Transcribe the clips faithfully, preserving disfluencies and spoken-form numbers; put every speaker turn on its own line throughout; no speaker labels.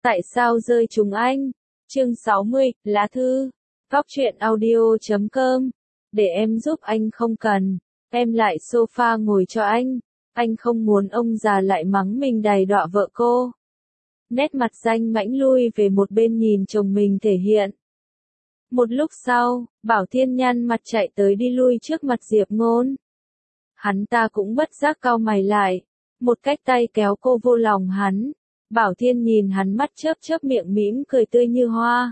Tại sao rơi trúng anh? Chương sáu mươi, lá thư. Góc truyện audio chấm com. Để em giúp anh không cần. Em lại sofa ngồi cho anh. Anh không muốn ông già lại mắng mình đày đọa vợ cô. Nét mặt Danh Mãnh lui về một bên nhìn chồng mình thể hiện. Một lúc sau, Bảo Thiên nhăn mặt chạy tới đi lui trước mặt Diệp Ngôn. Hắn ta cũng bất giác cau mày lại, một cách tay kéo cô vô lòng hắn. Bảo Thiên nhìn hắn mắt chớp chớp miệng mỉm cười tươi như hoa.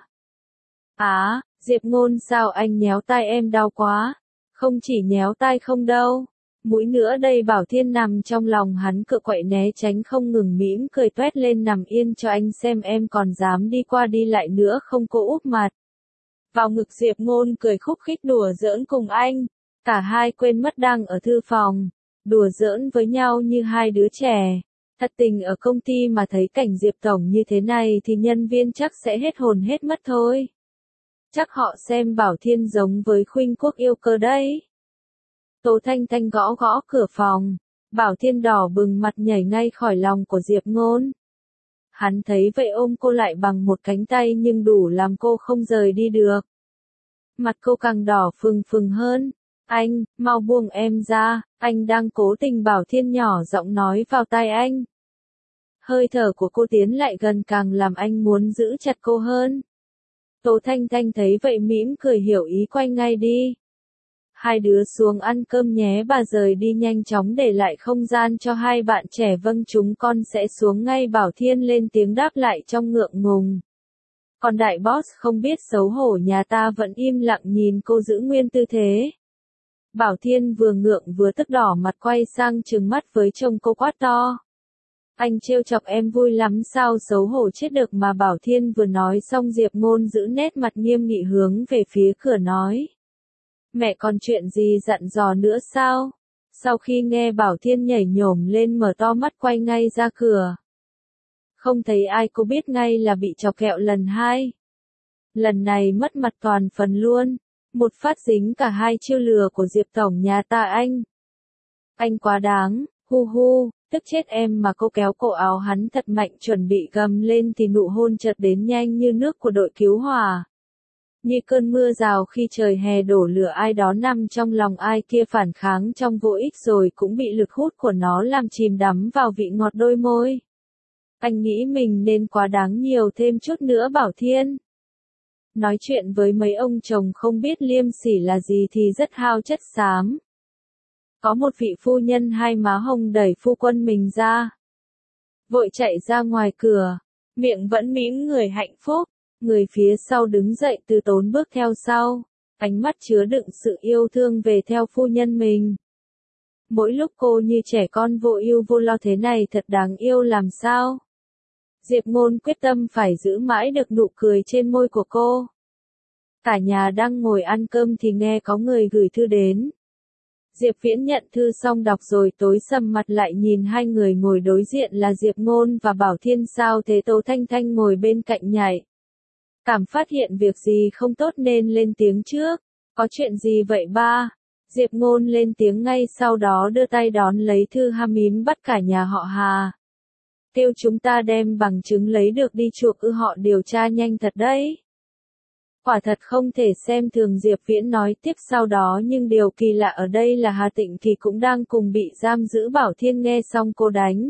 Á, à, Diệp Ngôn sao anh nhéo tai em đau quá? Không chỉ nhéo tai không đâu, mũi nữa đây. Bảo Thiên nằm trong lòng hắn cựa quậy né tránh không ngừng mỉm cười toét lên nằm yên cho anh xem em còn dám đi qua đi lại nữa không. Cô úp mặt vào ngực Diệp Ngôn cười khúc khích đùa giỡn cùng anh. Cả hai quên mất đang ở thư phòng, đùa giỡn với nhau như hai đứa trẻ. Thật tình ở công ty mà thấy cảnh Diệp Tổng như thế này thì nhân viên chắc sẽ hết hồn hết mất thôi. Chắc họ xem Bảo Thiên giống với Khuynh Quốc yêu cơ đấy. Tố Thanh Thanh gõ gõ cửa phòng, Bảo Thiên đỏ bừng mặt nhảy ngay khỏi lòng của Diệp Ngôn. Hắn thấy vậy ôm cô lại bằng một cánh tay nhưng đủ làm cô không rời đi được. Mặt cô càng đỏ phừng phừng hơn. Anh, mau buông em ra, anh đang cố tình. Bảo Thiên nhỏ giọng nói vào tai anh. Hơi thở của cô tiến lại gần càng làm anh muốn giữ chặt cô hơn. Tố Thanh Thanh thấy vậy mỉm cười hiểu ý quay ngay đi. Hai đứa xuống ăn cơm nhé. Bà rời đi nhanh chóng để lại không gian cho hai bạn trẻ. Vâng, chúng con sẽ xuống ngay. Bảo Thiên lên tiếng đáp lại trong ngượng ngùng. Còn đại boss không biết xấu hổ nhà ta vẫn im lặng nhìn cô giữ nguyên tư thế. Bảo Thiên vừa ngượng vừa tức đỏ mặt quay sang trừng mắt với chồng cô quát to. Anh trêu chọc em vui lắm sao? Xấu hổ chết được mà. Bảo Thiên vừa nói xong Diệp Ngôn giữ nét mặt nghiêm nghị hướng về phía cửa nói. Mẹ còn chuyện gì dặn dò nữa sao? Sau khi nghe Bảo Thiên nhảy nhổm lên mở to mắt quay ngay ra cửa. Không thấy ai cô biết ngay là bị chọc kẹo lần hai. Lần này mất mặt toàn phần luôn. Một phát dính cả hai chiêu lừa của Diệp Tổng nhà ta anh. Anh quá đáng, hu hu, tức chết em mà. Cô kéo cổ áo hắn thật mạnh chuẩn bị gầm lên thì nụ hôn chợt đến nhanh như nước của đội cứu hỏa. Như cơn mưa rào khi trời hè đổ lửa. Ai đó nằm trong lòng ai kia phản kháng trong vô ích rồi cũng bị lực hút của nó làm chìm đắm vào vị ngọt đôi môi. Anh nghĩ mình nên quá đáng nhiều thêm chút nữa. Bảo Thiên nói chuyện với mấy ông chồng không biết liêm sỉ là gì thì rất hao chất xám. Có một vị phu nhân hai má hồng đẩy phu quân mình ra. Vội chạy ra ngoài cửa, miệng vẫn mỉm người hạnh phúc. Người phía sau đứng dậy từ tốn bước theo sau, ánh mắt chứa đựng sự yêu thương về theo phu nhân mình. Mỗi lúc cô như trẻ con vô ưu vô lo thế này thật đáng yêu làm sao. Diệp Ngôn quyết tâm phải giữ mãi được nụ cười trên môi của cô. Cả nhà đang ngồi ăn cơm thì nghe có người gửi thư đến. Diệp Viễn nhận thư xong đọc rồi tối sầm mặt lại nhìn hai người ngồi đối diện là Diệp Ngôn và Bảo Thiên. Sao thế? Tố Thanh Thanh ngồi bên cạnh nhảy. Cảm phát hiện việc gì không tốt nên lên tiếng trước. Có chuyện gì vậy ba? Diệp Ngôn lên tiếng ngay sau đó đưa tay đón lấy thư. Ham mím bắt cả nhà họ Hà. Kêu chúng ta đem bằng chứng lấy được đi chuộc ư? Họ điều tra nhanh thật đấy. Quả thật không thể xem thường. Diệp Viễn nói tiếp sau đó. Nhưng điều kỳ lạ ở đây là Hà Tịnh Kỳ cũng đang cùng bị giam giữ. Bảo Thiên nghe xong cô đánh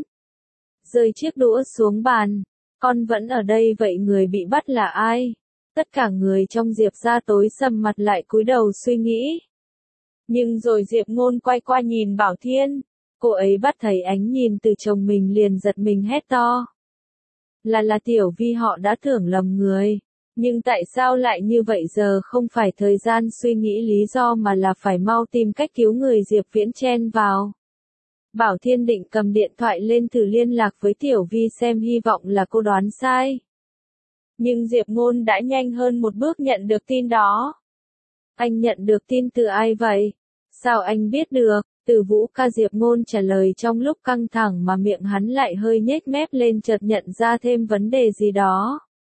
rơi chiếc đũa xuống bàn. Con vẫn ở đây vậy người bị bắt là ai? Tất cả người trong Diệp gia tối sầm mặt lại cúi đầu suy nghĩ. Nhưng rồi Diệp Ngôn quay qua nhìn Bảo Thiên. Cô ấy bắt thấy ánh nhìn từ chồng mình liền giật mình hét to. Là là Tiểu Vi, họ đã tưởng lầm người. Nhưng tại sao lại như vậy? Giờ không phải thời gian suy nghĩ lý do mà là phải mau tìm cách cứu người. Diệp Viễn chen vào. Bảo Thiên định cầm điện thoại lên thử liên lạc với Tiểu Vi xem hy vọng là cô đoán sai. Nhưng Diệp Ngôn đã nhanh hơn một bước nhận được tin đó. Anh nhận được tin từ ai vậy? Sao anh biết được? Từ Vũ Ca. Diệp Ngôn trả lời trong lúc căng thẳng mà miệng hắn lại hơi nhếch mép lên chợt nhận ra thêm vấn đề gì đó.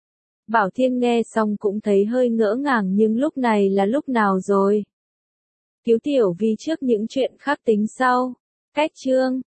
Bảo Thiên nghe xong cũng thấy hơi ngỡ ngàng nhưng lúc này là lúc nào rồi? Cứu Tiểu Vi trước những chuyện khác tính sau. Cách chương